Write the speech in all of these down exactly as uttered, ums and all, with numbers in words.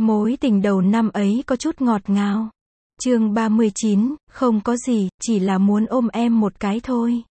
Mối tình đầu năm ấy có chút ngọt ngào. Chương ba mươi chín, không có gì, chỉ là muốn ôm em một cái thôi.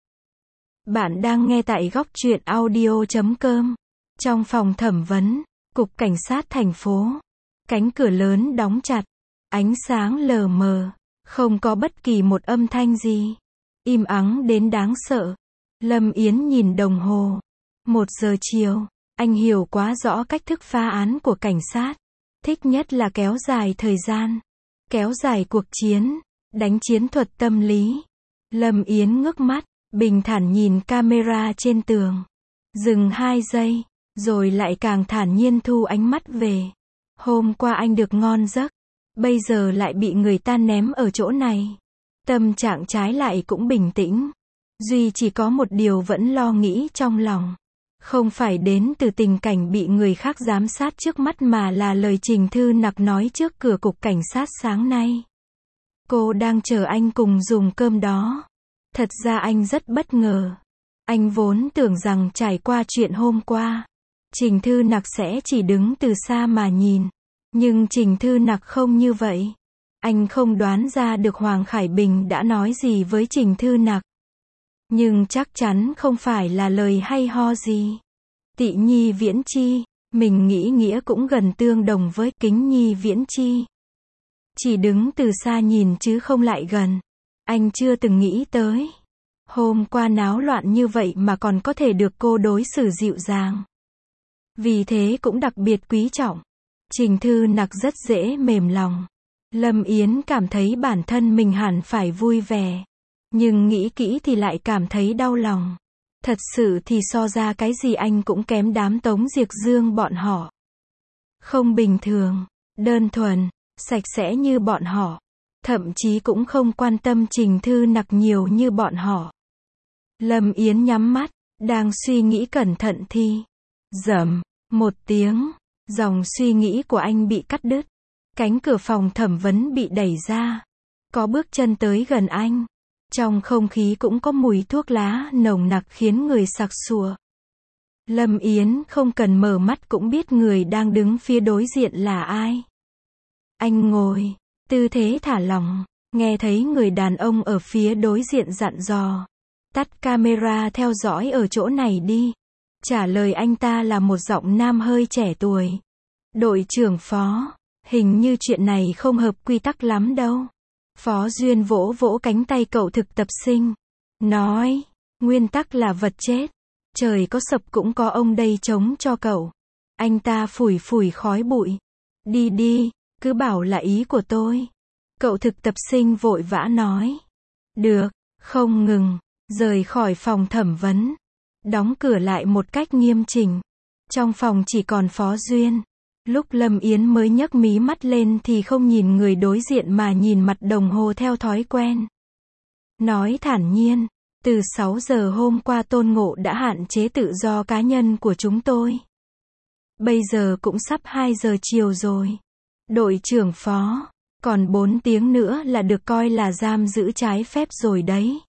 Bạn đang nghe tại góc truyện audio chấm com. Trong phòng thẩm vấn, cục cảnh sát thành phố. Cánh cửa lớn đóng chặt. Ánh sáng lờ mờ. Không có bất kỳ một âm thanh gì. Im ắng đến đáng sợ. Lâm Yến nhìn đồng hồ. Một giờ chiều. Anh hiểu quá rõ cách thức phá án của cảnh sát. Thích nhất là kéo dài thời gian. Kéo dài cuộc chiến. Đánh chiến thuật tâm lý. Lâm Yến ngước mắt. Bình thản nhìn camera trên tường. Dừng hai giây. Rồi lại càng thản nhiên thu ánh mắt về. Hôm qua anh được ngon giấc. Bây giờ lại bị người ta ném ở chỗ này. Tâm trạng trái lại cũng bình tĩnh. Duy chỉ có một điều vẫn lo nghĩ trong lòng. Không phải đến từ tình cảnh bị người khác giám sát trước mắt mà là lời Trình Thư Nặc nói trước cửa cục cảnh sát sáng nay. Cô đang chờ anh cùng dùng cơm đó. Thật ra anh rất bất ngờ. Anh vốn tưởng rằng trải qua chuyện hôm qua, Trình Thư Nặc sẽ chỉ đứng từ xa mà nhìn. Nhưng Trình Thư Nặc không như vậy. Anh không đoán ra được Hoàng Khải Bình đã nói gì với Trình Thư Nặc. Nhưng chắc chắn không phải là lời hay ho gì. Tị nhi viễn chi, mình nghĩ nghĩa cũng gần tương đồng với kính nhi viễn chi. Chỉ đứng từ xa nhìn chứ không lại gần. Anh chưa từng nghĩ tới. Hôm qua náo loạn như vậy mà còn có thể được cô đối xử dịu dàng. Vì thế cũng đặc biệt quý trọng. Trình Thư Nặc rất dễ mềm lòng. Lâm Yến cảm thấy bản thân mình hẳn phải vui vẻ. Nhưng nghĩ kỹ thì lại cảm thấy đau lòng. Thật sự thì so ra cái gì anh cũng kém đám Tống Diệc Dương bọn họ. Không bình thường, đơn thuần, sạch sẽ như bọn họ. Thậm chí cũng không quan tâm Trình Thư Nặc nhiều như bọn họ. Lâm Yến nhắm mắt, đang suy nghĩ cẩn thận thì rầm, một tiếng, dòng suy nghĩ của anh bị cắt đứt. Cánh cửa phòng thẩm vấn bị đẩy ra. Có bước chân tới gần anh. Trong không khí cũng có mùi thuốc lá nồng nặc khiến người sặc sụa. Lâm Yến không cần mở mắt cũng biết người đang đứng phía đối diện là ai. Anh ngồi, tư thế thả lỏng, nghe thấy người đàn ông ở phía đối diện dặn dò. Tắt camera theo dõi ở chỗ này đi. Trả lời anh ta là một giọng nam hơi trẻ tuổi. Đội trưởng Phó, hình như chuyện này không hợp quy tắc lắm đâu. Phó Duyên vỗ vỗ cánh tay cậu thực tập sinh. Nói, nguyên tắc là vật chết. Trời có sập cũng có ông đây chống cho cậu. Anh ta phủi phủi khói bụi. Đi đi, cứ bảo là ý của tôi. Cậu thực tập sinh vội vã nói. Được, không ngừng, rời khỏi phòng thẩm vấn. Đóng cửa lại một cách nghiêm chỉnh. Trong phòng chỉ còn Phó Duyên. Lúc Lâm Yến mới nhấc mí mắt lên thì không nhìn người đối diện mà nhìn mặt đồng hồ theo thói quen. Nói thản nhiên, từ sáu giờ hôm qua Tôn Ngộ đã hạn chế tự do cá nhân của chúng tôi. Bây giờ cũng sắp hai giờ chiều rồi. Đội trưởng Phó, còn bốn tiếng nữa là được coi là giam giữ trái phép rồi đấy.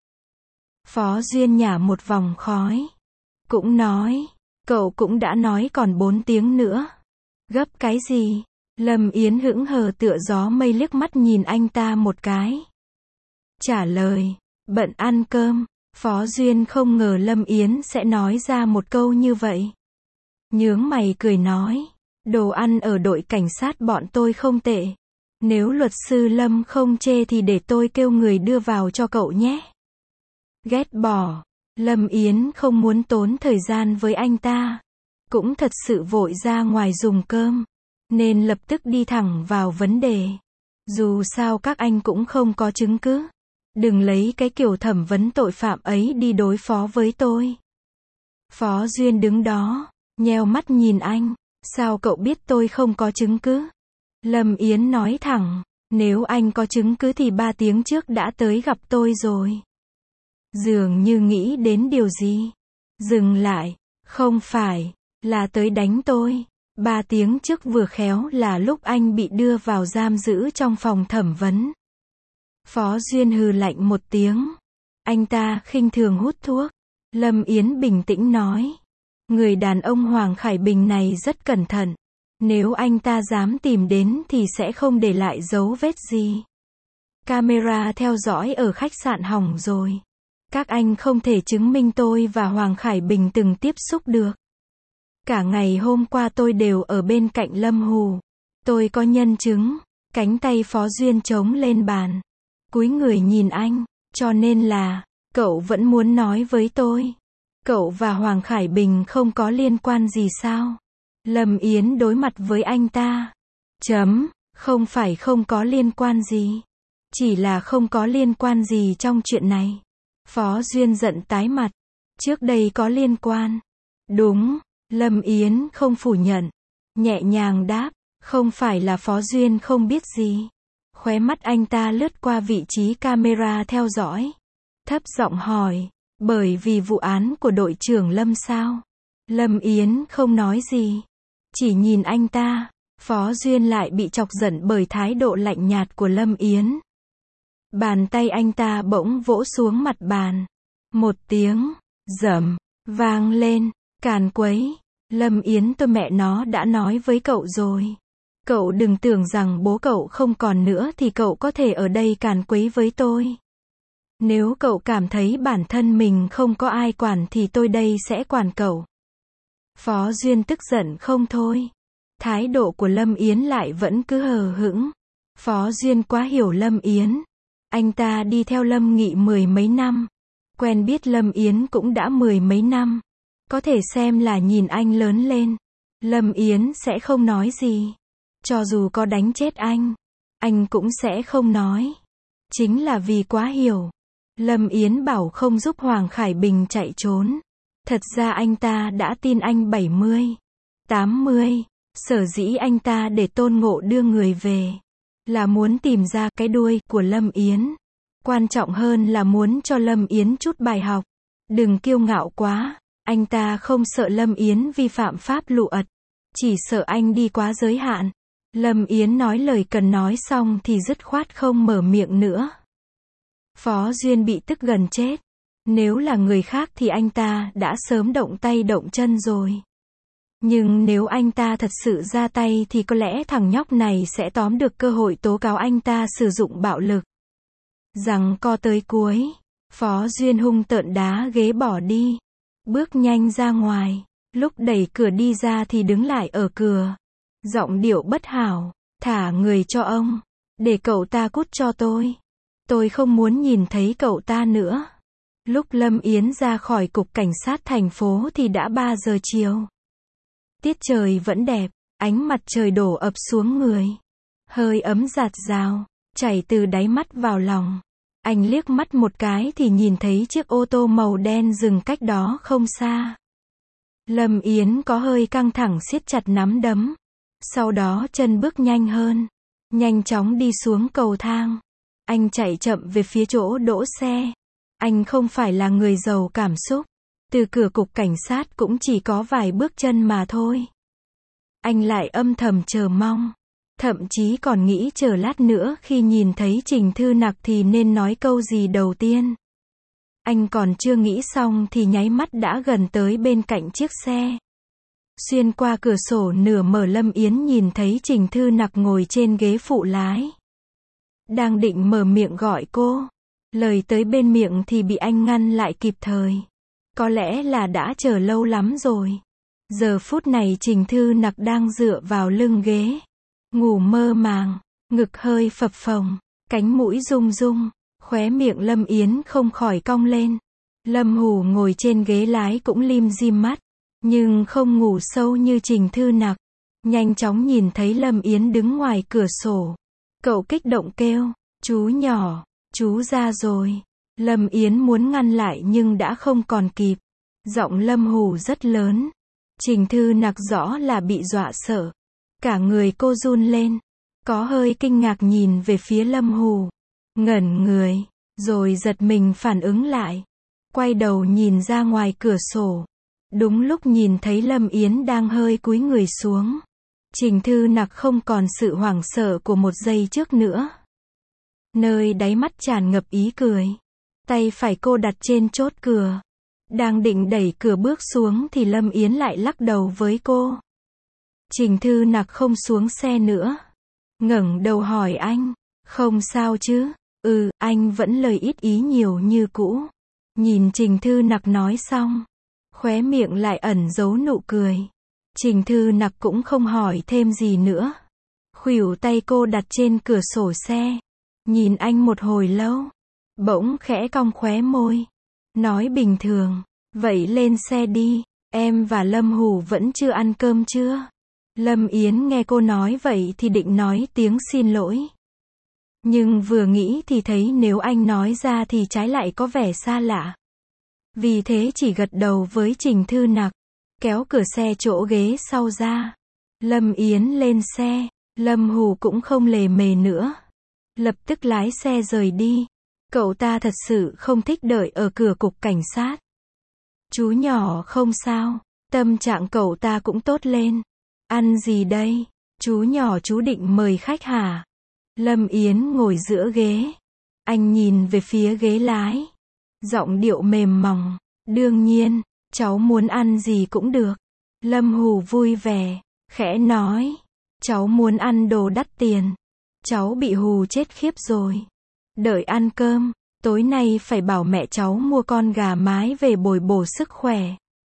Phó Duyên nhả một vòng khói. Cũng nói, cậu cũng đã nói còn bốn tiếng nữa. Gấp cái gì? Lâm Yến hững hờ tựa gió mây liếc mắt nhìn anh ta một cái. Trả lời, bận ăn cơm. Phó Duyên không ngờ Lâm Yến sẽ nói ra một câu như vậy. Nhướng mày cười nói, đồ ăn ở đội cảnh sát bọn tôi không tệ. Nếu luật sư Lâm không chê thì để tôi kêu người đưa vào cho cậu nhé. Ghét bỏ. Lâm Yến không muốn tốn thời gian với anh ta. Cũng thật sự vội ra ngoài dùng cơm. Nên lập tức đi thẳng vào vấn đề. Dù sao các anh cũng không có chứng cứ. Đừng lấy cái kiểu thẩm vấn tội phạm ấy đi đối phó với tôi. Phó Duyên đứng đó, nheo mắt nhìn anh. Sao cậu biết tôi không có chứng cứ? Lâm Yến nói thẳng. Nếu anh có chứng cứ thì ba tiếng trước đã tới gặp tôi rồi. Dường như nghĩ đến điều gì. Dừng lại. Không phải. Là tới đánh tôi. Ba tiếng trước vừa khéo là lúc anh bị đưa vào giam giữ trong phòng thẩm vấn. Phó Duyên hừ lạnh một tiếng. Anh ta khinh thường hút thuốc. Lâm Yến bình tĩnh nói. Người đàn ông Hoàng Khải Bình này rất cẩn thận. Nếu anh ta dám tìm đến thì sẽ không để lại dấu vết gì. Camera theo dõi ở khách sạn hỏng rồi. Các anh không thể chứng minh tôi và Hoàng Khải Bình từng tiếp xúc được. Cả ngày hôm qua tôi đều ở bên cạnh Lâm Hù. Tôi có nhân chứng. Cánh tay Phó Duyên chống lên bàn. Cúi người nhìn anh. Cho nên là, cậu vẫn muốn nói với tôi. Cậu và Hoàng Khải Bình không có liên quan gì sao? Lâm Yến đối mặt với anh ta. Chấm, không phải không có liên quan gì. Chỉ là không có liên quan gì trong chuyện này. Phó Duyên giận tái mặt. Trước đây có liên quan. Đúng, Lâm Yến không phủ nhận. Nhẹ nhàng đáp, không phải là Phó Duyên không biết gì. Khóe mắt anh ta lướt qua vị trí camera theo dõi. Thấp giọng hỏi, bởi vì vụ án của đội trưởng Lâm sao? Lâm Yến không nói gì. Chỉ nhìn anh ta. Phó Duyên lại bị chọc giận bởi thái độ lạnh nhạt của Lâm Yến. Bàn tay anh ta bỗng vỗ xuống mặt bàn. Một tiếng, rầm, vang lên, càn quấy. Lâm Yến, tôi mẹ nó đã nói với cậu rồi. Cậu đừng tưởng rằng bố cậu không còn nữa thì cậu có thể ở đây càn quấy với tôi. Nếu cậu cảm thấy bản thân mình không có ai quản thì tôi đây sẽ quản cậu. Phó Duyên tức giận không thôi. Thái độ của Lâm Yến lại vẫn cứ hờ hững. Phó Duyên quá hiểu Lâm Yến. Anh ta đi theo Lâm Nghị mười mấy năm. Quen biết Lâm Yến cũng đã mười mấy năm. Có thể xem là nhìn anh lớn lên. Lâm Yến sẽ không nói gì. Cho dù có đánh chết anh, anh cũng sẽ không nói. Chính là vì quá hiểu. Lâm Yến bảo không giúp Hoàng Khải Bình chạy trốn. Thật ra anh ta đã tin anh bảy mươi, tám mươi. Sở dĩ anh ta để Tôn Ngộ đưa người về là muốn tìm ra cái đuôi của Lâm Yến. Quan trọng hơn là muốn cho Lâm Yến chút bài học. Đừng kiêu ngạo quá. Anh ta không sợ Lâm Yến vi phạm pháp luật. Chỉ sợ anh đi quá giới hạn. Lâm Yến nói lời cần nói xong thì dứt khoát không mở miệng nữa. Phó Duyên bị tức gần chết. Nếu là người khác thì anh ta đã sớm động tay động chân rồi. Nhưng nếu anh ta thật sự ra tay thì có lẽ thằng nhóc này sẽ tóm được cơ hội tố cáo anh ta sử dụng bạo lực. Giằng co tới cuối, Phó Duyên hung tợn đá ghế bỏ đi. Bước nhanh ra ngoài. Lúc đẩy cửa đi ra thì đứng lại ở cửa. Giọng điệu bất hảo, thả người cho ông. Để cậu ta cút cho tôi. Tôi không muốn nhìn thấy cậu ta nữa. Lúc Lâm Yến ra khỏi cục cảnh sát thành phố thì đã ba giờ chiều. Tiết trời vẫn đẹp, ánh mặt trời đổ ập xuống người. Hơi ấm rạt rào, chảy từ đáy mắt vào lòng. Anh liếc mắt một cái thì nhìn thấy chiếc ô tô màu đen dừng cách đó không xa. Lâm Yến có hơi căng thẳng siết chặt nắm đấm. Sau đó chân bước nhanh hơn. Nhanh chóng đi xuống cầu thang. Anh chạy chậm về phía chỗ đỗ xe. Anh không phải là người giàu cảm xúc. Từ cửa cục cảnh sát cũng chỉ có vài bước chân mà thôi. Anh lại âm thầm chờ mong. Thậm chí còn nghĩ chờ lát nữa khi nhìn thấy Trình Thư Nặc thì nên nói câu gì đầu tiên. Anh còn chưa nghĩ xong thì nháy mắt đã gần tới bên cạnh chiếc xe. Xuyên qua cửa sổ nửa mở, Lâm Yến nhìn thấy Trình Thư Nặc ngồi trên ghế phụ lái. Đang định mở miệng gọi cô. Lời tới bên miệng thì bị anh ngăn lại kịp thời. Có lẽ là đã chờ lâu lắm rồi. Giờ phút này Trình Thư Nặc đang dựa vào lưng ghế. Ngủ mơ màng, ngực hơi phập phồng, cánh mũi rung rung, khóe miệng Lâm Yến không khỏi cong lên. Lâm Hù ngồi trên ghế lái cũng lim dim mắt, nhưng không ngủ sâu như Trình Thư Nặc. Nhanh chóng nhìn thấy Lâm Yến đứng ngoài cửa sổ. Cậu kích động kêu, chú nhỏ, chú ra rồi. Lâm Yến muốn ngăn lại nhưng đã không còn kịp. Giọng Lâm Hù rất lớn. Trình Thư Nặc rõ là bị dọa sợ. Cả người cô run lên. Có hơi kinh ngạc nhìn về phía Lâm Hù. Ngẩn người, rồi giật mình phản ứng lại. Quay đầu nhìn ra ngoài cửa sổ. Đúng lúc nhìn thấy Lâm Yến đang hơi cúi người xuống. Trình Thư Nặc không còn sự hoảng sợ của một giây trước nữa. Nơi đáy mắt tràn ngập ý cười. Tay phải cô đặt trên chốt cửa. Đang định đẩy cửa bước xuống thì Lâm Yến lại lắc đầu với cô. Trình Thư Nặc không xuống xe nữa. Ngẩng đầu hỏi anh, không sao chứ? Ừ, anh vẫn lời ít ý nhiều như cũ. Nhìn Trình Thư Nặc nói xong, khóe miệng lại ẩn giấu nụ cười. Trình Thư Nặc cũng không hỏi thêm gì nữa. Khuỷu tay cô đặt trên cửa sổ xe, nhìn anh một hồi lâu, bỗng khẽ cong khóe môi, nói bình thường, vậy lên xe đi, em và Lâm Hủ vẫn chưa ăn cơm chưa? Lâm Yến nghe cô nói vậy thì định nói tiếng xin lỗi. Nhưng vừa nghĩ thì thấy nếu anh nói ra thì trái lại có vẻ xa lạ. Vì thế chỉ gật đầu với Trình Thư Nặc, kéo cửa xe chỗ ghế sau ra. Lâm Yến lên xe, Lâm Hủ cũng không lề mề nữa. Lập tức lái xe rời đi. Cậu ta thật sự không thích đợi ở cửa cục cảnh sát. Chú nhỏ không sao, tâm trạng cậu ta cũng tốt lên. Ăn gì đây? Chú nhỏ chú định mời khách hả? Lâm Yến ngồi giữa ghế. Anh nhìn về phía ghế lái. Giọng điệu mềm mỏng. Đương nhiên, cháu muốn ăn gì cũng được. Lâm Hủ vui vẻ, khẽ nói. Cháu muốn ăn đồ đắt tiền. Cháu bị hù chết khiếp rồi. Đợi ăn cơm, tối nay phải bảo mẹ cháu mua con gà mái về bồi bổ sức khỏe.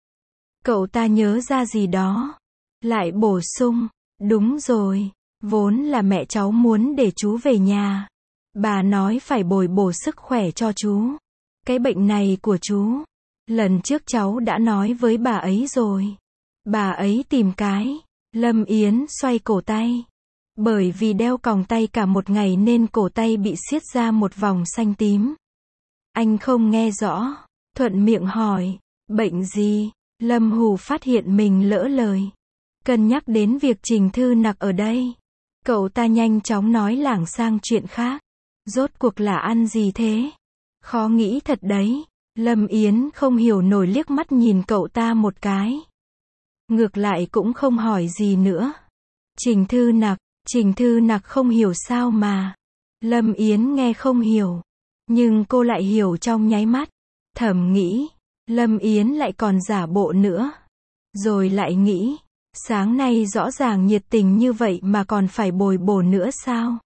Cậu ta nhớ ra gì đó. Lại bổ sung, đúng rồi, vốn là mẹ cháu muốn để chú về nhà. Bà nói phải bồi bổ sức khỏe cho chú. Cái bệnh này của chú, lần trước cháu đã nói với bà ấy rồi. Bà ấy tìm cái. Lâm Yến xoay cổ tay. Bởi vì đeo còng tay cả một ngày nên cổ tay bị siết ra một vòng xanh tím. Anh không nghe rõ, thuận miệng hỏi, bệnh gì? Lâm Hủ phát hiện mình lỡ lời. Cân nhắc đến việc Trình Thư Nặc ở đây, cậu ta nhanh chóng nói lảng sang chuyện khác. Rốt cuộc là ăn gì thế? Khó nghĩ thật đấy. Lâm Yến không hiểu nổi liếc mắt nhìn cậu ta một cái. Ngược lại cũng không hỏi gì nữa. Trình Thư Nặc, Trình Thư Nặc không hiểu sao mà. Lâm Yến nghe không hiểu. Nhưng cô lại hiểu trong nháy mắt. Thầm nghĩ, Lâm Yến lại còn giả bộ nữa. Rồi lại nghĩ, sáng nay rõ ràng nhiệt tình như vậy mà còn phải bồi bổ nữa sao?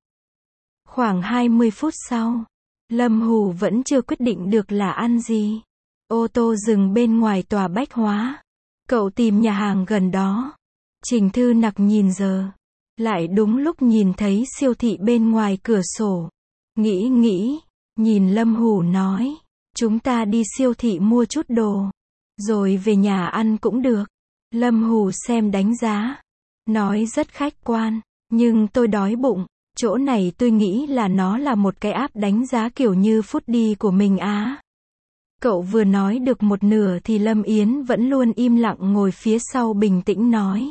Khoảng hai mươi phút sau, Lâm Hủ vẫn chưa quyết định được là ăn gì. Ô tô dừng bên ngoài tòa bách hóa. Cậu tìm nhà hàng gần đó. Trình Thư Nặc nhìn giờ. Lại đúng lúc nhìn thấy siêu thị bên ngoài cửa sổ. Nghĩ nghĩ, nhìn Lâm Hủ nói. Chúng ta đi siêu thị mua chút đồ. Rồi về nhà ăn cũng được. Lâm Hủ xem đánh giá. Nói rất khách quan. Nhưng tôi đói bụng. Chỗ này tôi nghĩ là nó là một cái app đánh giá kiểu như Foodie của mình á. Cậu vừa nói được một nửa thì Lâm Yến vẫn luôn im lặng ngồi phía sau bình tĩnh nói.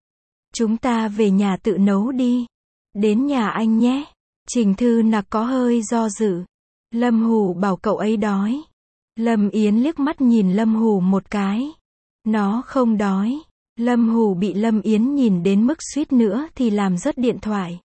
Chúng ta về nhà tự nấu đi. Đến nhà anh nhé. Trình Thư Nặc có hơi do dự. Lâm Hủ bảo cậu ấy đói. Lâm Yến liếc mắt nhìn Lâm Hủ một cái. Nó không đói. Lâm Hủ bị Lâm Yến nhìn đến mức suýt nữa thì làm rớt điện thoại.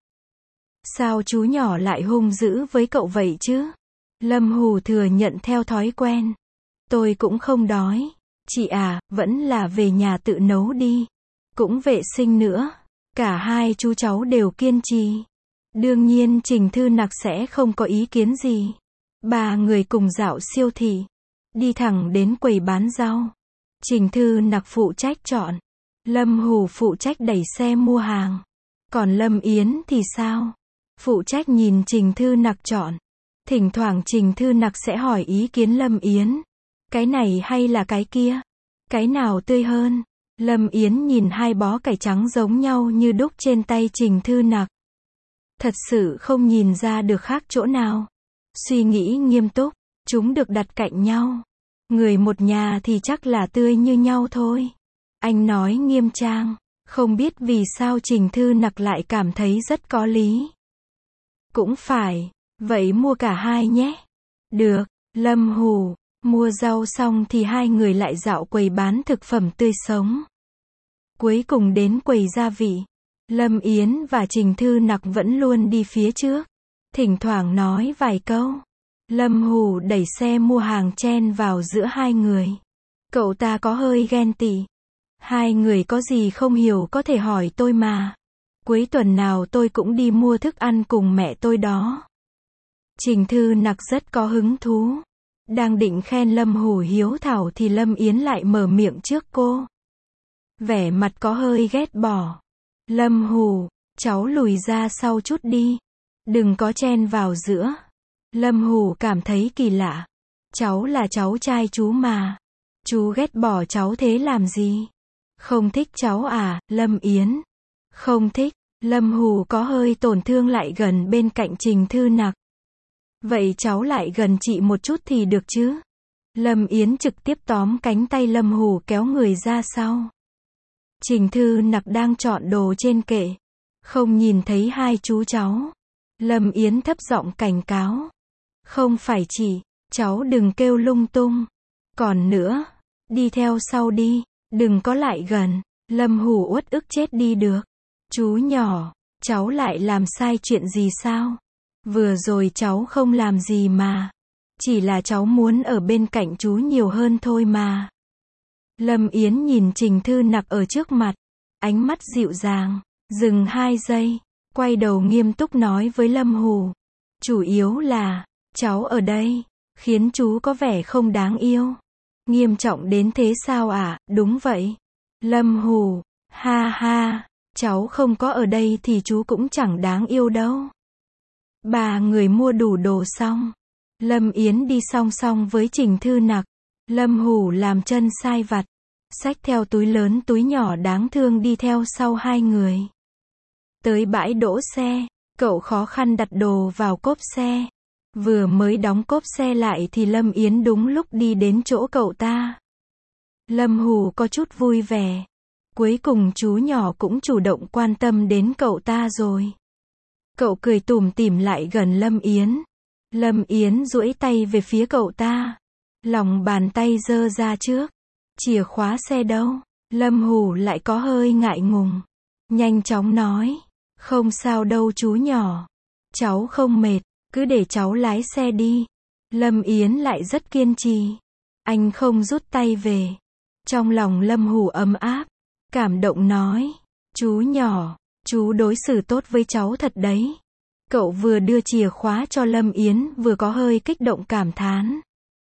Sao chú nhỏ lại hung dữ với cậu vậy chứ? Lâm Hủ thừa nhận theo thói quen. Tôi cũng không đói. Chị à, vẫn là về nhà tự nấu đi. Cũng vệ sinh nữa. Cả hai chú cháu đều kiên trì. Đương nhiên Trình Thư Nặc sẽ không có ý kiến gì. Ba người cùng dạo siêu thị. Đi thẳng đến quầy bán rau. Trình Thư Nặc phụ trách chọn. Lâm Hủ phụ trách đẩy xe mua hàng. Còn Lâm Yến thì sao? Phụ trách nhìn Trình Thư Nặc chọn. Thỉnh thoảng Trình Thư Nặc sẽ hỏi ý kiến Lâm Yến. Cái này hay là cái kia? Cái nào tươi hơn? Lâm Yến nhìn hai bó cải trắng giống nhau như đúc trên tay Trình Thư Nặc. Thật sự không nhìn ra được khác chỗ nào. Suy nghĩ nghiêm túc, chúng được đặt cạnh nhau. Người một nhà thì chắc là tươi như nhau thôi. Anh nói nghiêm trang, không biết vì sao Trình Thư Nặc lại cảm thấy rất có lý. Cũng phải, vậy mua cả hai nhé. Được, Lâm Hủ, mua rau xong thì hai người lại dạo quầy bán thực phẩm tươi sống. Cuối cùng đến quầy gia vị. Lâm Yến và Trình Thư Nặc vẫn luôn đi phía trước. Thỉnh thoảng nói vài câu. Lâm Hủ đẩy xe mua hàng chen vào giữa hai người. Cậu ta có hơi ghen tị. Hai người có gì không hiểu có thể hỏi tôi mà. Cuối tuần nào tôi cũng đi mua thức ăn cùng mẹ tôi đó. Trình Thư Nặc rất có hứng thú. Đang định khen Lâm Hủ hiếu thảo thì Lâm Yến lại mở miệng trước cô. Vẻ mặt có hơi ghét bỏ. Lâm Hủ, cháu lùi ra sau chút đi. Đừng có chen vào giữa. Lâm Hủ cảm thấy kỳ lạ. Cháu là cháu trai chú mà. Chú ghét bỏ cháu thế làm gì? Không thích cháu à, Lâm Yến? Không thích. Lâm Hủ có hơi tổn thương lại gần bên cạnh Trình Thư Nặc. Vậy cháu lại gần chị một chút thì được chứ? Lâm Yến trực tiếp tóm cánh tay Lâm Hủ kéo người ra sau. Trình Thư Nặc đang chọn đồ trên kệ. Không nhìn thấy hai chú cháu. Lâm Yến thấp giọng cảnh cáo. Không phải chị, cháu đừng kêu lung tung. Còn nữa, đi theo sau đi, đừng có lại gần. Lâm Hủ uất ức chết đi được. Chú nhỏ, cháu lại làm sai chuyện gì sao? Vừa rồi cháu không làm gì mà. Chỉ là cháu muốn ở bên cạnh chú nhiều hơn thôi mà. Lâm Yến nhìn Trình Thư Nặc ở trước mặt. Ánh mắt dịu dàng. Dừng hai giây. Quay đầu nghiêm túc nói với Lâm Hủ. Chủ yếu là, cháu ở đây, khiến chú có vẻ không đáng yêu. Nghiêm trọng đến thế sao ạ? À? Đúng vậy. Lâm Hủ, ha ha, cháu không có ở đây thì chú cũng chẳng đáng yêu đâu. Ba người mua đủ đồ xong. Lâm Yến đi song song với Trình Thư Nặc. Lâm Hủ làm chân sai vặt. Xách theo túi lớn túi nhỏ đáng thương đi theo sau hai người. Tới bãi đỗ xe, cậu khó khăn đặt đồ vào cốp xe. Vừa mới đóng cốp xe lại thì Lâm Yến đúng lúc đi đến chỗ cậu ta. Lâm Hủ có chút vui vẻ. Cuối cùng chú nhỏ cũng chủ động quan tâm đến cậu ta rồi. Cậu cười tủm tỉm lại gần Lâm Yến. Lâm Yến duỗi tay về phía cậu ta. Lòng bàn tay giơ ra trước. Chìa khóa xe đâu? Lâm Hủ lại có hơi ngại ngùng. Nhanh chóng nói. Không sao đâu chú nhỏ. Cháu không mệt, cứ để cháu lái xe đi. Lâm Yến lại rất kiên trì. Anh không rút tay về. Trong lòng Lâm Hủ ấm áp. Cảm động nói. Chú nhỏ, chú đối xử tốt với cháu thật đấy. Cậu vừa đưa chìa khóa cho Lâm Yến vừa có hơi kích động cảm thán.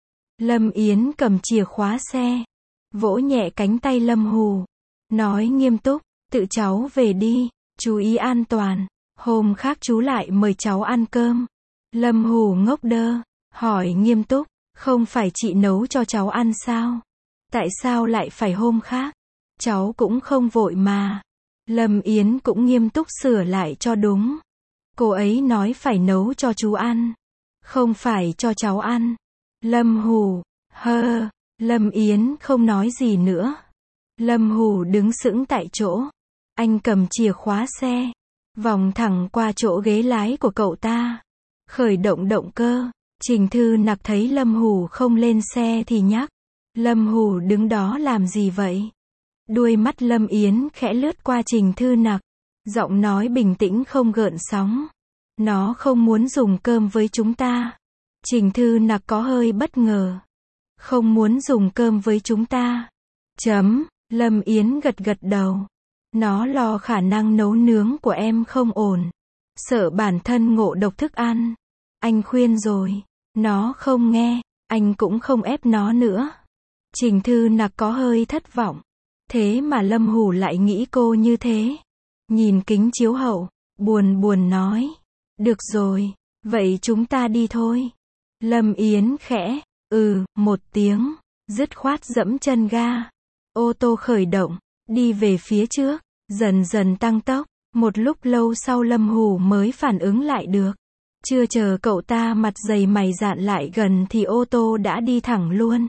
Lâm Yến cầm chìa khóa xe. Vỗ nhẹ cánh tay Lâm Hủ. Nói nghiêm túc, tự cháu về đi, chú ý an toàn. Hôm khác chú lại mời cháu ăn cơm. Lâm Hủ ngốc đơ, hỏi nghiêm túc, không phải chị nấu cho cháu ăn sao? Tại sao lại phải hôm khác? Cháu cũng không vội mà. Lâm Yến cũng nghiêm túc sửa lại cho đúng. Cô ấy nói phải nấu cho chú ăn, không phải cho cháu ăn. Lâm Hủ, hơ, Lâm Yến không nói gì nữa. Lâm Hủ đứng sững tại chỗ. Anh cầm chìa khóa xe, vòng thẳng qua chỗ ghế lái của cậu ta. Khởi động động cơ. Trình Thư Nặc thấy Lâm Hủ không lên xe thì nhắc. Lâm Hủ đứng đó làm gì vậy? Đuôi mắt Lâm Yến khẽ lướt qua Trình Thư Nặc. Giọng nói bình tĩnh không gợn sóng. Nó không muốn dùng cơm với chúng ta. Trình Thư Nặc có hơi bất ngờ. Không muốn dùng cơm với chúng ta. Chấm. Lâm Yến gật gật đầu. Nó lo khả năng nấu nướng của em không ổn. Sợ bản thân ngộ độc thức ăn. Anh khuyên rồi. Nó không nghe. Anh cũng không ép nó nữa. Trình Thư Nặc có hơi thất vọng. Thế mà Lâm Hủ lại nghĩ cô như thế. Nhìn kính chiếu hậu, buồn buồn nói. Được rồi, vậy chúng ta đi thôi. Lâm Yến khẽ, ừ, một tiếng, dứt khoát dẫm chân ga. Ô tô khởi động, đi về phía trước, dần dần tăng tốc. Một lúc lâu sau Lâm Hủ mới phản ứng lại được. Chưa chờ cậu ta mặt dày mày dạn lại gần thì ô tô đã đi thẳng luôn.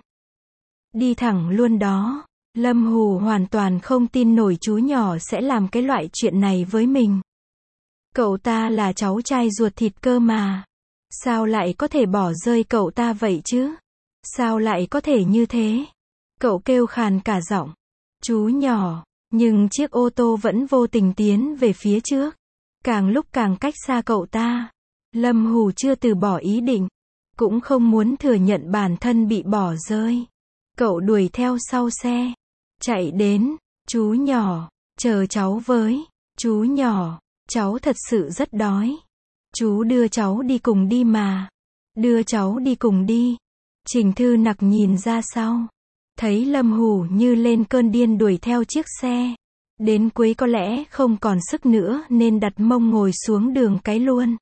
Đi thẳng luôn đó. Lâm Hủ hoàn toàn không tin nổi chú nhỏ sẽ làm cái loại chuyện này với mình. Cậu ta là cháu trai ruột thịt cơ mà. Sao lại có thể bỏ rơi cậu ta vậy chứ? Sao lại có thể như thế? Cậu kêu khàn cả giọng. Chú nhỏ. Nhưng chiếc ô tô vẫn vô tình tiến về phía trước. Càng lúc càng cách xa cậu ta. Lâm Hủ chưa từ bỏ ý định. Cũng không muốn thừa nhận bản thân bị bỏ rơi. Cậu đuổi theo sau xe. Chạy đến. Chú nhỏ, chờ cháu với. Chú nhỏ, cháu thật sự rất đói. Chú đưa cháu đi cùng đi mà. Đưa cháu đi cùng đi. Trình Thư Nặc nhìn ra sau. Thấy Lâm Hủ như lên cơn điên đuổi theo chiếc xe. Đến cuối có lẽ không còn sức nữa nên đặt mông ngồi xuống đường cái luôn.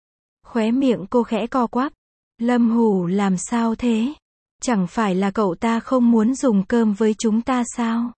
Khóe miệng cô khẽ co quắp. Lâm Hủ làm sao thế? Chẳng phải là cậu ta không muốn dùng cơm với chúng ta sao?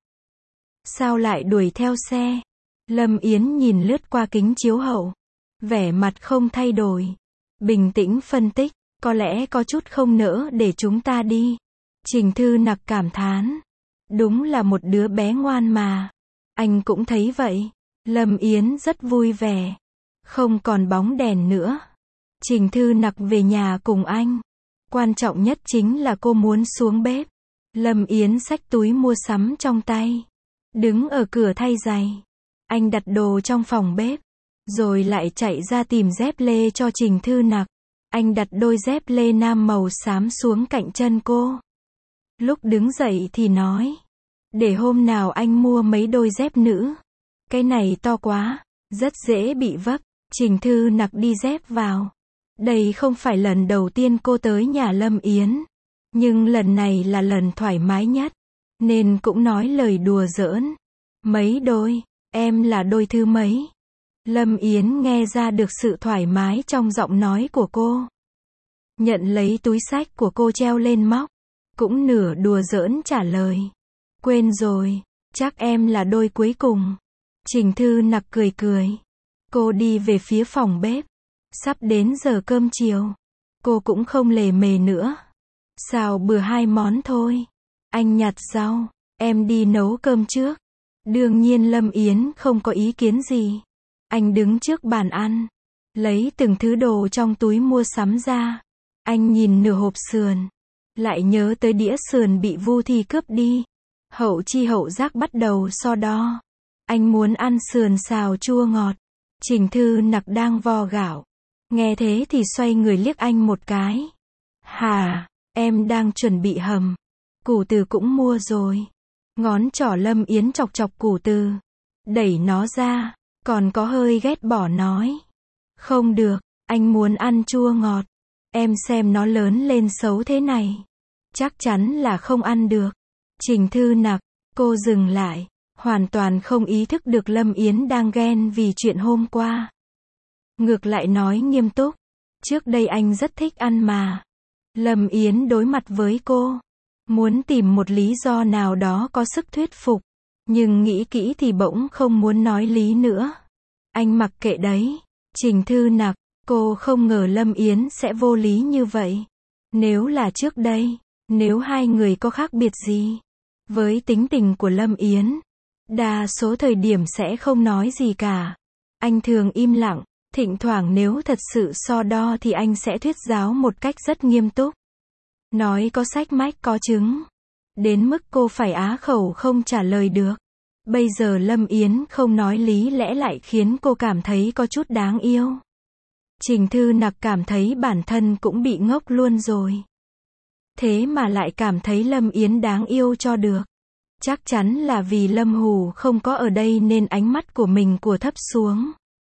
Sao lại đuổi theo xe? Lâm Yến nhìn lướt qua kính chiếu hậu. Vẻ mặt không thay đổi. Bình tĩnh phân tích. Có lẽ có chút không nỡ để chúng ta đi. Trình Thư Nặc cảm thán. Đúng là một đứa bé ngoan mà. Anh cũng thấy vậy. Lâm Yến rất vui vẻ. Không còn bóng đèn nữa. Trình Thư Nặc về nhà cùng anh. Quan trọng nhất chính là cô muốn xuống bếp. Lâm Yến xách túi mua sắm trong tay. Đứng ở cửa thay giày. Anh đặt đồ trong phòng bếp. Rồi lại chạy ra tìm dép lê cho Trình Thư Nặc. Anh đặt đôi dép lê nam màu xám xuống cạnh chân cô. Lúc đứng dậy thì nói. Để hôm nào anh mua mấy đôi dép nữ. Cái này to quá. Rất dễ bị vấp. Trình Thư Nặc đi dép vào. Đây không phải lần đầu tiên cô tới nhà Lâm Yến. Nhưng lần này là lần thoải mái nhất. Nên cũng nói lời đùa giỡn. Mấy đôi, em là đôi thứ mấy? Lâm Yến nghe ra được sự thoải mái trong giọng nói của cô. Nhận lấy túi xách của cô treo lên móc. Cũng nửa đùa giỡn trả lời. Quên rồi, chắc em là đôi cuối cùng. Trình Thư Nặc cười cười. Cô đi về phía phòng bếp. Sắp đến giờ cơm chiều. Cô cũng không lề mề nữa. Xào bừa hai món thôi. Anh nhặt rau, em đi nấu cơm trước. Đương nhiên Lâm Yến không có ý kiến gì. Anh đứng trước bàn ăn. Lấy từng thứ đồ trong túi mua sắm ra. Anh nhìn nửa hộp sườn. Lại nhớ tới đĩa sườn bị Vu Thi cướp đi. Hậu chi hậu giác bắt đầu so đo. Anh muốn ăn sườn xào chua ngọt. Trình Thư Nặc đang vo gạo. Nghe thế thì xoay người liếc anh một cái. Hà, em đang chuẩn bị hầm. Củ từ cũng mua rồi. Ngón trỏ Lâm Yến chọc chọc củ từ. Đẩy nó ra. Còn có hơi ghét bỏ nói. Không được, anh muốn ăn chua ngọt. Em xem nó lớn lên xấu thế này. Chắc chắn là không ăn được. Trình Thư Nặc, cô dừng lại. Hoàn toàn không ý thức được Lâm Yến đang ghen vì chuyện hôm qua. Ngược lại nói nghiêm túc. Trước đây anh rất thích ăn mà. Lâm Yến đối mặt với cô. Muốn tìm một lý do nào đó có sức thuyết phục. Nhưng nghĩ kỹ thì bỗng không muốn nói lý nữa. Anh mặc kệ đấy. Trình Thư Nặc, cô không ngờ Lâm Yến sẽ vô lý như vậy. Nếu là trước đây, nếu hai người có khác biệt gì. Với tính tình của Lâm Yến, đa số thời điểm sẽ không nói gì cả. Anh thường im lặng, thỉnh thoảng nếu thật sự so đo thì anh sẽ thuyết giáo một cách rất nghiêm túc. Nói có sách mách có chứng. Đến mức cô phải á khẩu không trả lời được. Bây giờ Lâm Yến không nói lý lẽ lại khiến cô cảm thấy có chút đáng yêu. Trình Thư Nặc cảm thấy bản thân cũng bị ngốc luôn rồi. Thế mà lại cảm thấy Lâm Yến đáng yêu cho được. Chắc chắn là vì Lâm Hủ không có ở đây nên ánh mắt của mình của thấp xuống.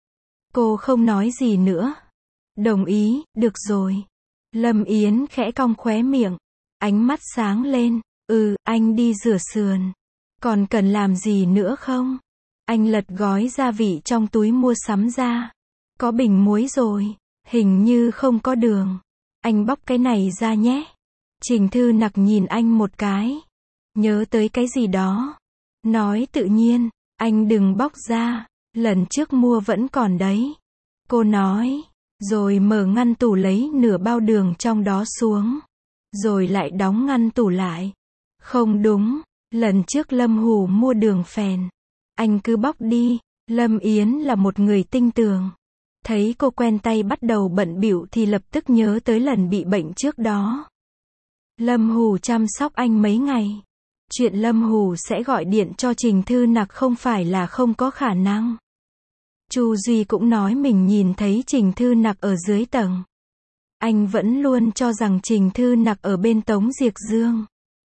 Cô không nói gì nữa. Đồng ý, được rồi. Lâm Yến khẽ cong khóe miệng. Ánh mắt sáng lên. Ừ, anh đi rửa sườn. Còn cần làm gì nữa không? Anh lật gói gia vị trong túi mua sắm ra. Có bình muối rồi. Hình như không có đường. Anh bóc cái này ra nhé. Trình Thư Nặc nhìn anh một cái. Nhớ tới cái gì đó. Nói tự nhiên. Anh đừng bóc ra. Lần trước mua vẫn còn đấy. Cô nói. Rồi mở ngăn tủ lấy nửa bao đường trong đó xuống. Rồi lại đóng ngăn tủ lại. Không đúng. Lần trước Lâm Hủ mua đường phèn. Anh cứ bóc đi. Lâm Yến là một người tinh tường. Thấy cô quen tay bắt đầu bận bịu thì lập tức nhớ tới lần bị bệnh trước đó. Lâm Hủ chăm sóc anh mấy ngày. Chuyện Lâm Hủ sẽ gọi điện cho Trình Thư Nặc không phải là không có khả năng. Chu Duy cũng nói mình nhìn thấy Trình Thư Nặc ở dưới tầng. Anh vẫn luôn cho rằng Trình Thư Nặc ở bên Tống Diệc Dương.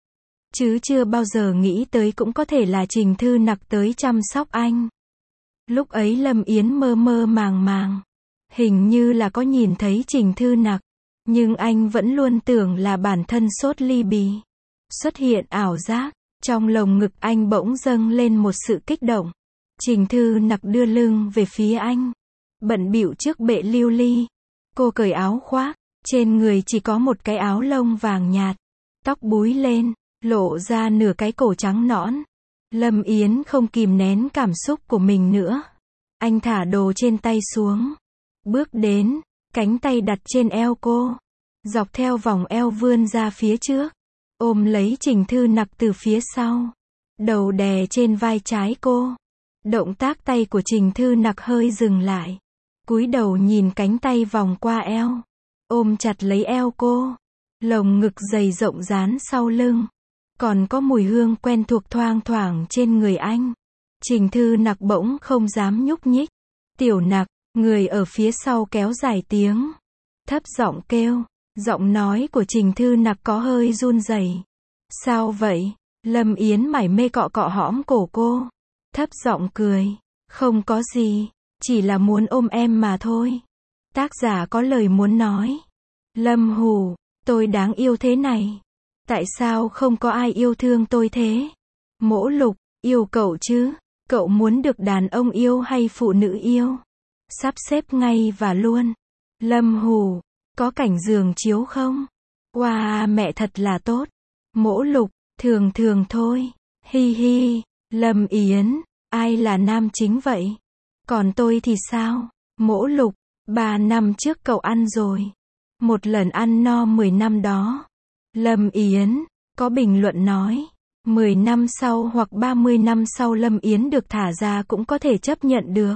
chứ chưa bao giờ nghĩ tới cũng có thể là Trình Thư Nặc tới chăm sóc anh. Lúc ấy Lâm Yến mơ mơ màng màng, hình như là có nhìn thấy Trình Thư Nặc, nhưng anh vẫn luôn tưởng là bản thân sốt ly bì. Xuất hiện ảo giác, trong lồng ngực anh bỗng dâng lên một sự kích động. Trình Thư Nặc đưa lưng về phía anh, bận bịu trước bệ lưu ly. Cô cởi áo khoác, trên người chỉ có một cái áo lông vàng nhạt, tóc búi lên, lộ ra nửa cái cổ trắng nõn. Lâm Yến không kìm nén cảm xúc của mình nữa. Anh thả đồ trên tay xuống, bước đến, cánh tay đặt trên eo cô, dọc theo vòng eo vươn ra phía trước, ôm lấy Trình Thư Nặc từ phía sau, đầu đè trên vai trái cô. Động tác tay của Trình Thư Nặc hơi dừng lại, cúi đầu nhìn cánh tay vòng qua eo, ôm chặt lấy eo cô, lồng ngực dày rộng dán sau lưng, còn có mùi hương quen thuộc thoang thoảng trên người anh. Trình Thư Nặc bỗng không dám nhúc nhích. Tiểu Nặc, người ở phía sau kéo dài tiếng, thấp giọng kêu. Giọng nói của Trình Thư Nặc có hơi run rẩy. Sao vậy? Lâm Yến mải mê cọ cọ hõm cổ cô, thấp giọng cười. Không có gì, chỉ là muốn ôm em mà thôi. Tác giả có lời muốn nói. Lâm Hủ, tôi đáng yêu thế này, tại sao không có ai yêu thương tôi thế? Mỗ Lục, yêu cậu chứ? Cậu muốn được đàn ông yêu hay phụ nữ yêu? Sắp xếp ngay và luôn. Lâm Hủ, có cảnh giường chiếu không? Wow, mẹ thật là tốt. Mỗ Lục, thường thường thôi. Hi hi. Lâm Yến, ai là nam chính vậy? Còn tôi thì sao? Mỗ Lục, ba năm trước cậu ăn rồi. Một lần ăn no mười năm đó. Lâm Yến, có bình luận nói, mười năm sau hoặc ba mươi năm sau Lâm Yến được thả ra cũng có thể chấp nhận được.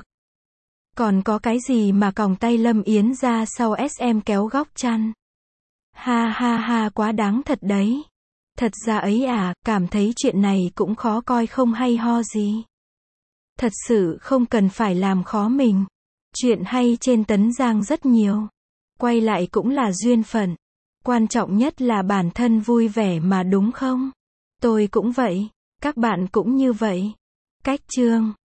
Còn có cái gì mà còng tay Lâm Yến ra sau ét em kéo góc chăn? Ha ha ha, quá đáng thật đấy. Thật ra ấy à, cảm thấy chuyện này cũng khó coi không hay ho gì. Thật sự không cần phải làm khó mình. Chuyện hay trên Tấn Giang rất nhiều. Quay lại cũng là duyên phận. Quan trọng nhất là bản thân vui vẻ mà, đúng không? Tôi cũng vậy. Các bạn cũng như vậy. Cách chương